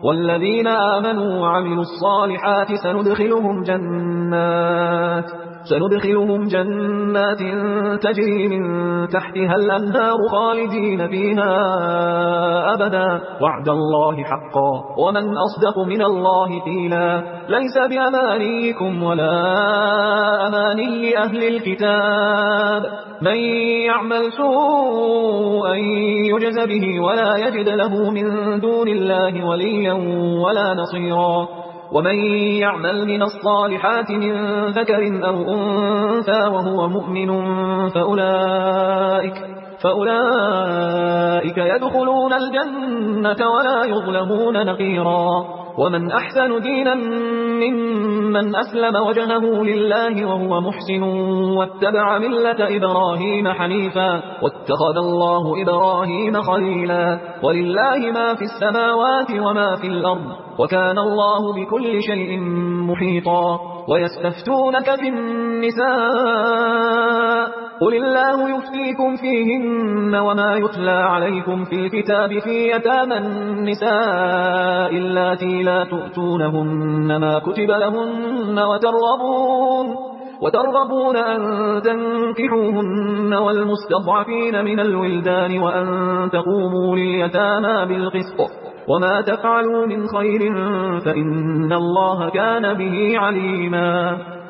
والذين آمنوا وعملوا الصالحات سندخلهم جنات تجري من تحتها الأنهار خالدين فيها أبدا وعد الله حقا ومن أصدق من الله قيلا ليس بأمانيكم ولا أماني أهل الكتاب من يعمل سوءا يجز به ولا يجد له من دون الله وليا ولا نصيرا ومن يعمل من الصالحات من ذكر أو أنثى وهو مؤمن فأولئك يدخلون الجنة ولا يظلمون نقيرا ومن أحسن دينا ممن أسلم وجهه لله وهو محسن واتبع ملة إبراهيم حنيفا واتخذ الله إبراهيم خليلا ولله ما في السماوات وما في الأرض وكان الله بكل شيء محيطا ويستفتونك في النساء قل الله يفتيكم فيهن وما يتلى عليكم في الكتاب في يتامى النساء اللاتي لا تؤتونهن ما كتب لهن وترغبون أن تنكحوهن والمستضعفين من الولدان وأن تقوموا لليتامى بالقسط وما تفعلوا من خير فإن الله كان به عليما